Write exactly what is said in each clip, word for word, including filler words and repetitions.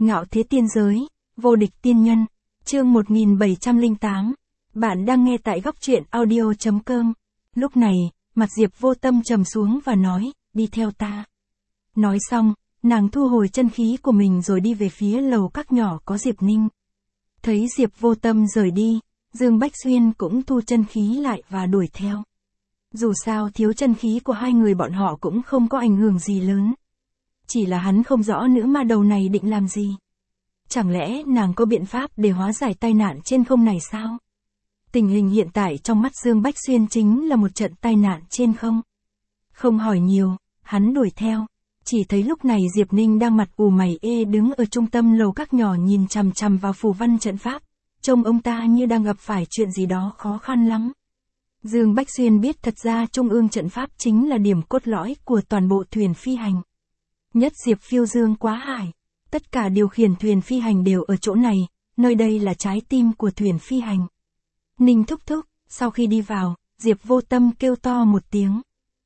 Ngạo thế tiên giới, vô địch tiên nhân, chương một nghìn bảy trăm lẻ tám. Bạn đang nghe tại góc truyện audio.com. Lúc này, mặt Diệp Vô Tâm trầm xuống và nói, đi theo ta. Nói xong, nàng thu hồi chân khí của mình rồi đi về phía lầu các nhỏ có Diệp Ninh. Thấy Diệp Vô Tâm rời đi, Dương Bách Xuyên cũng thu chân khí lại và đuổi theo. Dù sao thiếu chân khí của hai người bọn họ cũng không có ảnh hưởng gì lớn. Chỉ là hắn không rõ nữ ma đầu này định làm gì. Chẳng lẽ nàng có biện pháp để hóa giải tai nạn trên không này sao? Tình hình hiện tại trong mắt Dương Bách Xuyên chính là một trận tai nạn trên không. Không hỏi nhiều, hắn đuổi theo. Chỉ thấy lúc này Diệp Ninh đang mặt ù mày ê đứng ở trung tâm lầu các nhỏ nhìn chằm chằm vào phù văn trận pháp. Trông ông ta như đang gặp phải chuyện gì đó khó khăn lắm. Dương Bách Xuyên biết thật ra trung ương trận pháp chính là điểm cốt lõi của toàn bộ thuyền phi hành. Nhất Diệp phiêu dương quá hải. Tất cả điều khiển thuyền phi hành đều ở chỗ này, nơi đây là trái tim của thuyền phi hành. Ninh thúc thúc, sau khi đi vào, Diệp Vô Tâm kêu to một tiếng.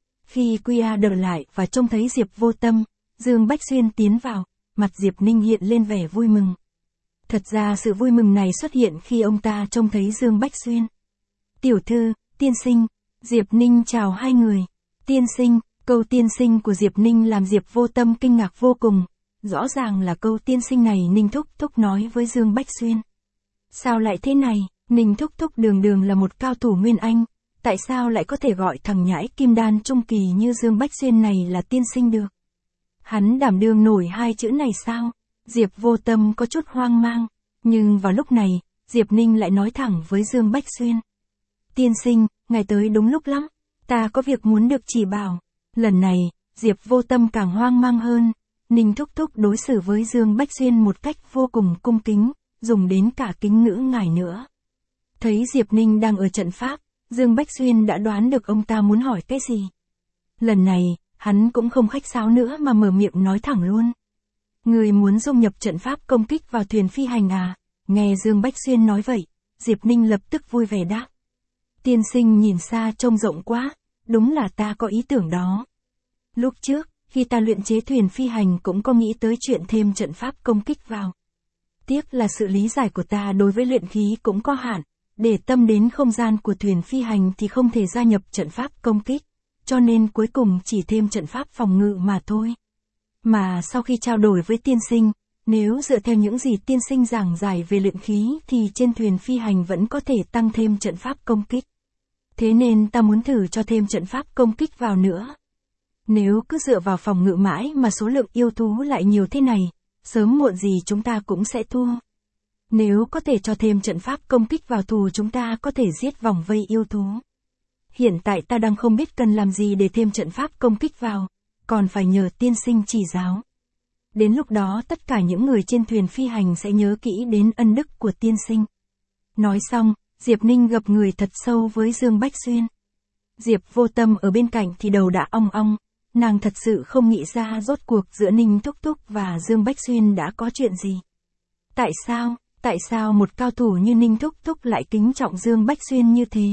Khi quy a đợi lại và trông thấy Diệp Vô Tâm, Dương Bách Xuyên tiến vào, mặt Diệp Ninh hiện lên vẻ vui mừng. Thật ra sự vui mừng này xuất hiện khi ông ta trông thấy Dương Bách Xuyên. Tiểu thư, tiên sinh, Diệp Ninh chào hai người. Tiên sinh, câu tiên sinh của Diệp Ninh làm Diệp Vô Tâm kinh ngạc vô cùng. Rõ ràng là câu tiên sinh này Ninh thúc thúc nói với Dương Bách Xuyên. Sao lại thế này, Ninh thúc thúc đường đường là một cao thủ Nguyên Anh, tại sao lại có thể gọi thằng nhãi kim đan trung kỳ như Dương Bách Xuyên này là tiên sinh được? Hắn đảm đương nổi hai chữ này sao? Diệp Vô Tâm có chút hoang mang, nhưng vào lúc này, Diệp Ninh lại nói thẳng với Dương Bách Xuyên. Tiên sinh, ngài tới đúng lúc lắm, ta có việc muốn được chỉ bảo. Lần này, Diệp Vô Tâm càng hoang mang hơn. Ninh thúc thúc đối xử với Dương Bách Xuyên một cách vô cùng cung kính, dùng đến cả kính ngữ ngài nữa. Thấy Diệp Ninh đang ở trận pháp, Dương Bách Xuyên đã đoán được ông ta muốn hỏi cái gì. Lần này, hắn cũng không khách sáo nữa mà mở miệng nói thẳng luôn. Người muốn dung nhập trận pháp công kích vào thuyền phi hành à? Nghe Dương Bách Xuyên nói vậy, Diệp Ninh lập tức vui vẻ đáp. Tiên sinh nhìn xa trông rộng quá, đúng là ta có ý tưởng đó. Lúc trước, khi ta luyện chế thuyền phi hành cũng có nghĩ tới chuyện thêm trận pháp công kích vào. Tiếc là sự lý giải của ta đối với luyện khí cũng có hạn, để tâm đến không gian của thuyền phi hành thì không thể gia nhập trận pháp công kích, cho nên cuối cùng chỉ thêm trận pháp phòng ngự mà thôi. Mà sau khi trao đổi với tiên sinh, nếu dựa theo những gì tiên sinh giảng giải về luyện khí thì trên thuyền phi hành vẫn có thể tăng thêm trận pháp công kích. Thế nên ta muốn thử cho thêm trận pháp công kích vào nữa. Nếu cứ dựa vào phòng ngự mãi mà số lượng yêu thú lại nhiều thế này, sớm muộn gì chúng ta cũng sẽ thua. Nếu có thể cho thêm trận pháp công kích vào thù chúng ta có thể giết vòng vây yêu thú. Hiện tại ta đang không biết cần làm gì để thêm trận pháp công kích vào, còn phải nhờ tiên sinh chỉ giáo. Đến lúc đó tất cả những người trên thuyền phi hành sẽ nhớ kỹ đến ân đức của tiên sinh. Nói xong, Diệp Ninh gập người thật sâu với Dương Bách Xuyên. Diệp Vô Tâm ở bên cạnh thì đầu đã ong ong. Nàng thật sự không nghĩ ra rốt cuộc giữa Ninh Thúc Thúc và Dương Bách Xuyên đã có chuyện gì. Tại sao, tại sao một cao thủ như Ninh Thúc Thúc lại kính trọng Dương Bách Xuyên như thế?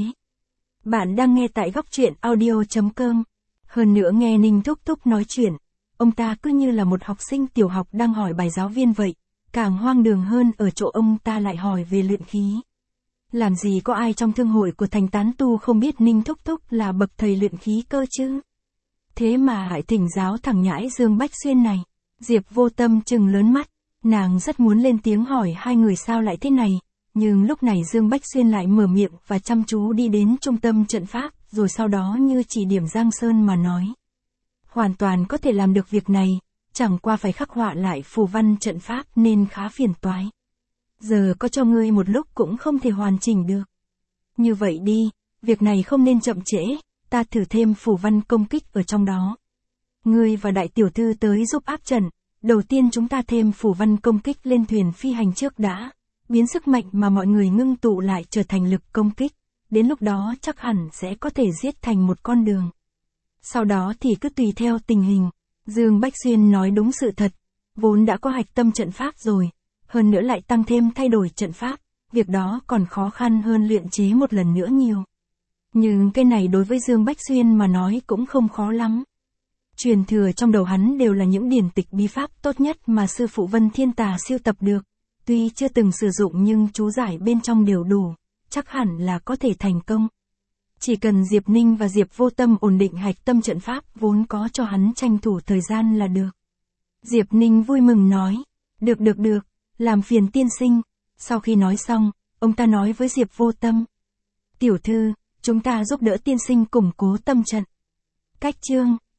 Bạn đang nghe tại góc truyện audio.com. Hơn nữa nghe Ninh Thúc Thúc nói chuyện, ông ta cứ như là một học sinh tiểu học đang hỏi bài giáo viên vậy, càng hoang đường hơn ở chỗ ông ta lại hỏi về luyện khí. Làm gì có ai trong thương hội của thành tán tu không biết Ninh Thúc Thúc là bậc thầy luyện khí cơ chứ? Thế mà lại thỉnh giáo thằng nhãi Dương Bách Xuyên này. Diệp Vô Tâm trừng lớn mắt, nàng rất muốn lên tiếng hỏi hai người sao lại thế này, nhưng lúc này Dương Bách Xuyên lại mở miệng và chăm chú đi đến trung tâm trận pháp, rồi sau đó như chỉ điểm Giang Sơn mà nói. Hoàn toàn có thể làm được việc này, chẳng qua phải khắc họa lại phù văn trận pháp nên khá phiền toái. Giờ có cho ngươi một lúc cũng không thể hoàn chỉnh được. Như vậy đi, việc này không nên chậm trễ. Ta thử thêm phù văn công kích ở trong đó. Ngươi và đại tiểu thư tới giúp áp trận, đầu tiên chúng ta thêm phù văn công kích lên thuyền phi hành trước đã, biến sức mạnh mà mọi người ngưng tụ lại trở thành lực công kích, đến lúc đó chắc hẳn sẽ có thể giết thành một con đường. Sau đó thì cứ tùy theo tình hình. Dương Bách Xuyên nói đúng sự thật, vốn đã có hạch tâm trận pháp rồi, hơn nữa lại tăng thêm thay đổi trận pháp, việc đó còn khó khăn hơn luyện chế một lần nữa nhiều. Nhưng cái này đối với Dương Bách Xuyên mà nói cũng không khó lắm. Truyền thừa trong đầu hắn đều là những điển tịch bí pháp tốt nhất mà sư phụ Vân Thiên Tà siêu tập được. Tuy chưa từng sử dụng nhưng chú giải bên trong đều đủ, chắc hẳn là có thể thành công. Chỉ cần Diệp Ninh và Diệp Vô Tâm ổn định hạch tâm trận pháp vốn có cho hắn tranh thủ thời gian là được. Diệp Ninh vui mừng nói, được được được, làm phiền tiên sinh. Sau khi nói xong, ông ta nói với Diệp Vô Tâm. Tiểu thư, chúng ta giúp đỡ tiên sinh củng cố tâm trận. Cách chương